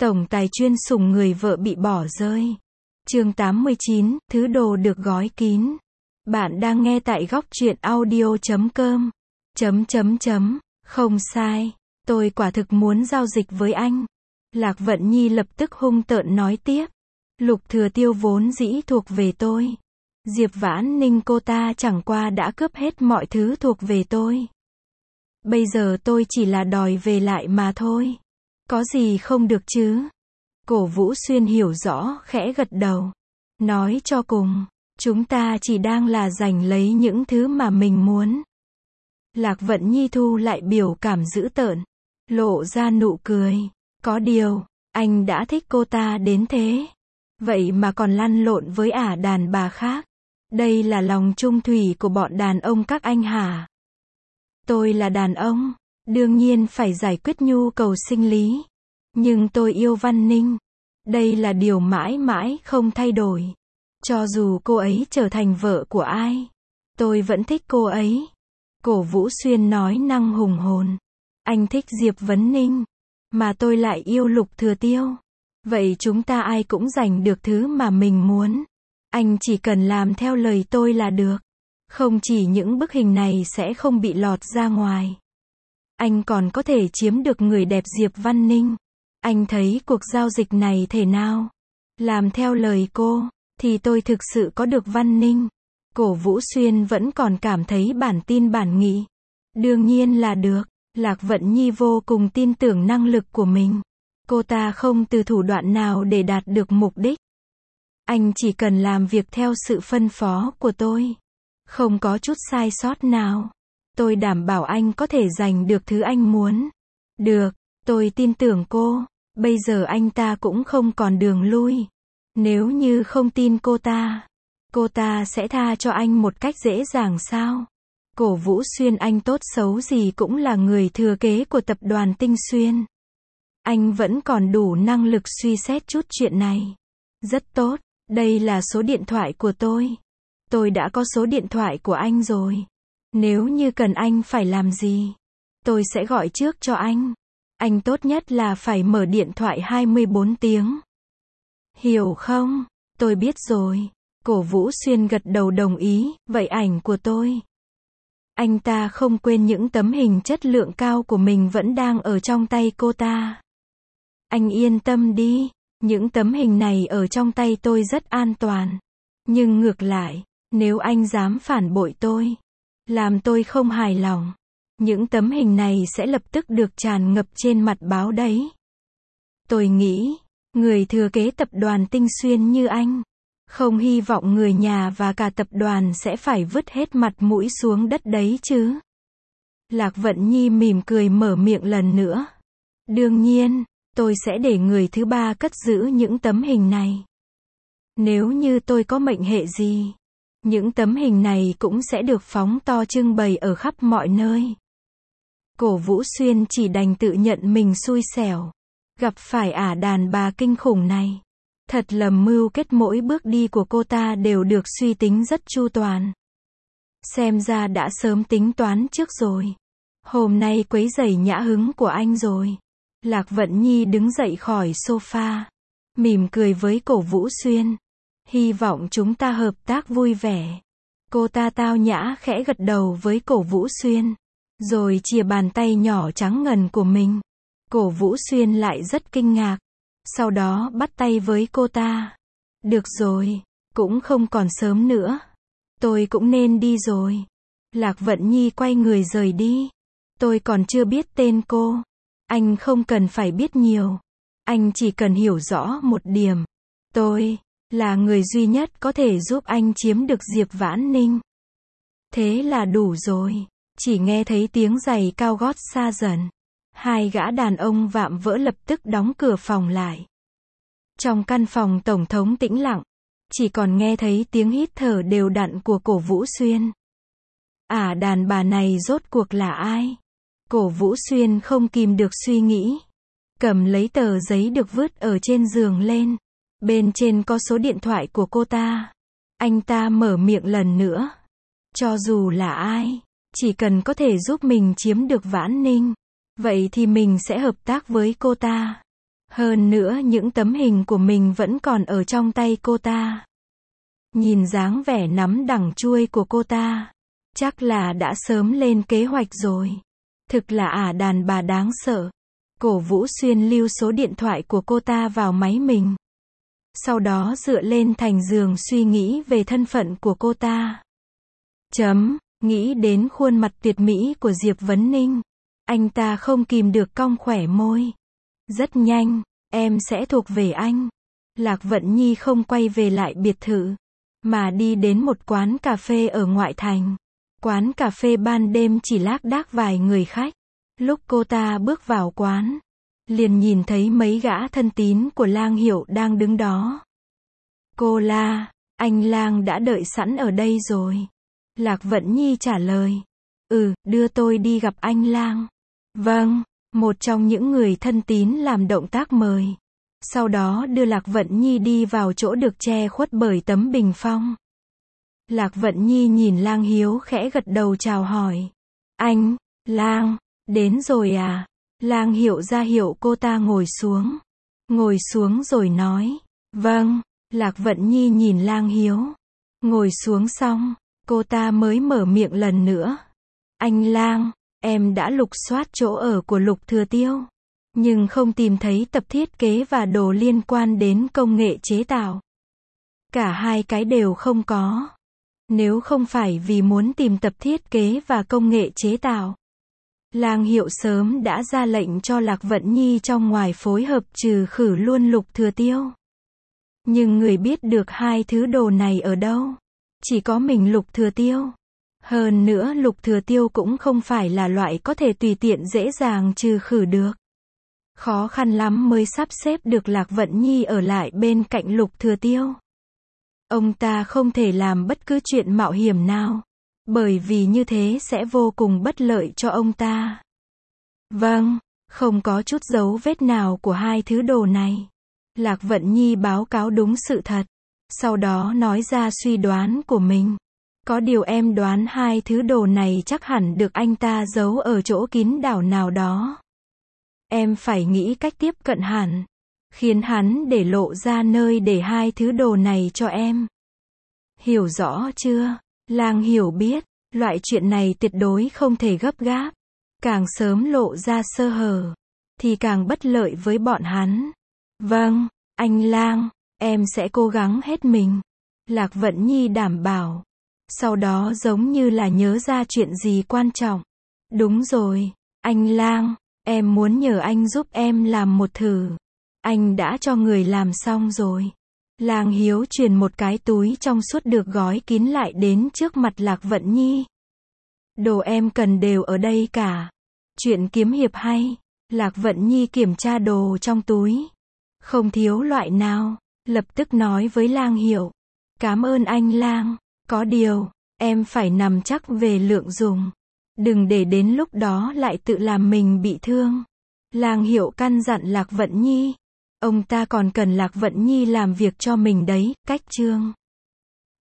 Tổng tài chuyên sủng người vợ bị bỏ rơi. Chương 89, thứ đồ được gói kín. Bạn đang nghe tại góc truyện audio.com. Không sai, tôi quả thực muốn giao dịch với anh. Lạc Vận Nhi lập tức hung tợn nói tiếp. Lục Thừa Tiêu vốn dĩ thuộc về tôi. Diệp Vãn Ninh cô ta chẳng qua đã cướp hết mọi thứ thuộc về tôi. Bây giờ tôi chỉ là đòi về lại mà thôi. Có gì không được chứ? Cổ Vũ Xuyên hiểu rõ, khẽ gật đầu. Nói cho cùng, chúng ta chỉ đang là giành lấy những thứ mà mình muốn. Lạc Vận Nhi thu lại biểu cảm dữ tợn, lộ ra nụ cười. Có điều, anh đã thích cô ta đến thế. Vậy mà còn lăn lộn với ả đàn bà khác. Đây là lòng trung thủy của bọn đàn ông các anh hả? Tôi là đàn ông, đương nhiên phải giải quyết nhu cầu sinh lý. Nhưng tôi yêu Văn Ninh. Đây là điều mãi mãi không thay đổi. Cho dù cô ấy trở thành vợ của ai, tôi vẫn thích cô ấy. Cổ Vũ Xuyên nói năng hùng hồn. Anh thích Diệp Vấn Ninh, mà tôi lại yêu Lục Thừa Tiêu. Vậy chúng ta ai cũng giành được thứ mà mình muốn. Anh chỉ cần làm theo lời tôi là được. Không chỉ những bức hình này sẽ không bị lọt ra ngoài, anh còn có thể chiếm được người đẹp Diệp Văn Ninh. Anh thấy cuộc giao dịch này thế nào? Làm theo lời cô, thì tôi thực sự có được Văn Ninh. Cổ Vũ Xuyên vẫn còn cảm thấy bản tin bản nghị. Đương nhiên là được. Lạc Vận Nhi vô cùng tin tưởng năng lực của mình. Cô ta không từ thủ đoạn nào để đạt được mục đích. Anh chỉ cần làm việc theo sự phân phó của tôi. Không có chút sai sót nào. Tôi đảm bảo anh có thể giành được thứ anh muốn. Được, tôi tin tưởng cô. Bây giờ anh ta cũng không còn đường lui. Nếu như không tin cô ta sẽ tha cho anh một cách dễ dàng sao? Cổ Vũ Xuyên anh tốt xấu gì cũng là người thừa kế của tập đoàn Tinh Xuyên. Anh vẫn còn đủ năng lực suy xét chút chuyện này. Rất tốt, đây là số điện thoại của tôi. Tôi đã có số điện thoại của anh rồi. Nếu như cần anh phải làm gì, tôi sẽ gọi trước cho anh. Anh tốt nhất là phải mở điện thoại 24 tiếng. Hiểu không? Tôi biết rồi. Cổ Vũ Xuyên gật đầu đồng ý. Vậy ảnh của tôi. Anh ta không quên những tấm hình chất lượng cao của mình vẫn đang ở trong tay cô ta. Anh yên tâm đi. Những tấm hình này ở trong tay tôi rất an toàn. Nhưng ngược lại, nếu anh dám phản bội tôi, làm tôi không hài lòng, những tấm hình này sẽ lập tức được tràn ngập trên mặt báo đấy. Tôi nghĩ, người thừa kế tập đoàn Tinh Xuyên như anh, không hy vọng người nhà và cả tập đoàn sẽ phải vứt hết mặt mũi xuống đất đấy chứ. Lạc Vận Nhi mỉm cười mở miệng lần nữa. Đương nhiên, tôi sẽ để người thứ ba cất giữ những tấm hình này. Nếu như tôi có mệnh hệ gì, những tấm hình này cũng sẽ được phóng to trưng bày ở khắp mọi nơi. Cổ Vũ Xuyên chỉ đành tự nhận mình xui xẻo. Gặp phải ả đàn bà kinh khủng này. Thật lầm mưu kết mỗi bước đi của cô ta đều được suy tính rất chu toàn. Xem ra đã sớm tính toán trước rồi. Hôm nay quấy rầy nhã hứng của anh rồi. Lạc Vận Nhi đứng dậy khỏi sofa. Mỉm cười với Cổ Vũ Xuyên. Hy vọng chúng ta hợp tác vui vẻ. Cô ta tao nhã khẽ gật đầu với Cổ Vũ Xuyên. Rồi chìa bàn tay nhỏ trắng ngần của mình. Cổ Vũ Xuyên lại rất kinh ngạc. Sau đó bắt tay với cô ta. Được rồi, cũng không còn sớm nữa. Tôi cũng nên đi rồi. Lạc Vận Nhi quay người rời đi. Tôi còn chưa biết tên cô. Anh không cần phải biết nhiều. Anh chỉ cần hiểu rõ một điểm. Tôi là người duy nhất có thể giúp anh chiếm được Diệp Vãn Ninh. Thế là đủ rồi. Chỉ nghe thấy tiếng giày cao gót xa dần. Hai gã đàn ông vạm vỡ lập tức đóng cửa phòng lại. Trong căn phòng tổng thống tĩnh lặng. Chỉ còn nghe thấy tiếng hít thở đều đặn của Cổ Vũ Xuyên. Ả đàn bà này rốt cuộc là ai? Cổ Vũ Xuyên không kìm được suy nghĩ. Cầm lấy tờ giấy được vứt ở trên giường lên. Bên trên có số điện thoại của cô ta. Anh ta mở miệng lần nữa. Cho dù là ai, chỉ cần có thể giúp mình chiếm được Vãn Ninh, vậy thì mình sẽ hợp tác với cô ta. Hơn nữa những tấm hình của mình vẫn còn ở trong tay cô ta. Nhìn dáng vẻ nắm đằng chuôi của cô ta, chắc là đã sớm lên kế hoạch rồi. Thực là đàn bà đáng sợ. Cổ Vũ Xuyên lưu số điện thoại của cô ta vào máy mình. Sau đó dựa lên thành giường suy nghĩ về thân phận của cô ta. Nghĩ đến khuôn mặt tuyệt mỹ của Diệp Vấn Ninh. Anh ta không kìm được cong khỏe môi. Rất nhanh, em sẽ thuộc về anh. Lạc Vận Nhi không quay về lại biệt thự, mà đi đến một quán cà phê ở ngoại thành. Quán cà phê ban đêm chỉ lác đác vài người khách. Lúc cô ta bước vào quán, liền nhìn thấy mấy gã thân tín của Lang Hiểu đang đứng đó. Cô la, anh Lang đã đợi sẵn ở đây rồi. Lạc Vận Nhi trả lời. Đưa tôi đi gặp anh Lang. Vâng, một trong những người thân tín làm động tác mời. Sau đó đưa Lạc Vận Nhi đi vào chỗ được che khuất bởi tấm bình phong. Lạc Vận Nhi nhìn Lang Hiếu khẽ gật đầu chào hỏi. Anh, Lang, đến rồi à? Lang Hiểu ra hiệu cô ta ngồi xuống. Ngồi xuống rồi nói. Vâng, Lạc Vận Nhi nhìn Lang Hiếu. Ngồi xuống xong, cô ta mới mở miệng lần nữa. Anh Lang, em đã lục soát chỗ ở của Lục Thừa Tiêu, nhưng không tìm thấy tập thiết kế và đồ liên quan đến công nghệ chế tạo. Cả hai cái đều không có. Nếu không phải vì muốn tìm tập thiết kế và công nghệ chế tạo, Lang Hiệu sớm đã ra lệnh cho Lạc Vận Nhi trong ngoài phối hợp trừ khử luôn Lục Thừa Tiêu. Nhưng người biết được hai thứ đồ này ở đâu? Chỉ có mình Lục Thừa Tiêu. Hơn nữa Lục Thừa Tiêu cũng không phải là loại có thể tùy tiện dễ dàng trừ khử được. Khó khăn lắm mới sắp xếp được Lạc Vận Nhi ở lại bên cạnh Lục Thừa Tiêu. Ông ta không thể làm bất cứ chuyện mạo hiểm nào, bởi vì như thế sẽ vô cùng bất lợi cho ông ta. Vâng, không có chút dấu vết nào của hai thứ đồ này. Lạc Vận Nhi báo cáo đúng sự thật, sau đó nói ra suy đoán của mình. Có điều em đoán hai thứ đồ này chắc hẳn được anh ta giấu ở chỗ kín đảo nào đó. Em phải nghĩ cách tiếp cận hẳn, khiến hắn để lộ ra nơi để hai thứ đồ này cho em. Hiểu rõ chưa? Lang Hiểu biết, loại chuyện này tuyệt đối không thể gấp gáp. Càng sớm lộ ra sơ hở, thì càng bất lợi với bọn hắn. Vâng, anh Lang, em sẽ cố gắng hết mình. Lạc Vận Nhi đảm bảo. Sau đó giống như là nhớ ra chuyện gì quan trọng. Đúng rồi, anh Lang, em muốn nhờ anh giúp em làm một thử. Anh đã cho người làm xong rồi. Lang Hiếu truyền một cái túi trong suốt được gói kín lại đến trước mặt Lạc Vận Nhi. Đồ em cần đều ở đây cả. Chuyện kiếm hiệp hay. Lạc Vận Nhi kiểm tra đồ trong túi. Không thiếu loại nào. Lập tức nói với Lang Hiểu. Cảm ơn anh Lang. Có điều, em phải nắm chắc về lượng dùng. Đừng để đến lúc đó lại tự làm mình bị thương. Lang Hiểu căn dặn Lạc Vận Nhi. Ông ta còn cần Lạc Vận Nhi làm việc cho mình đấy. Cách chương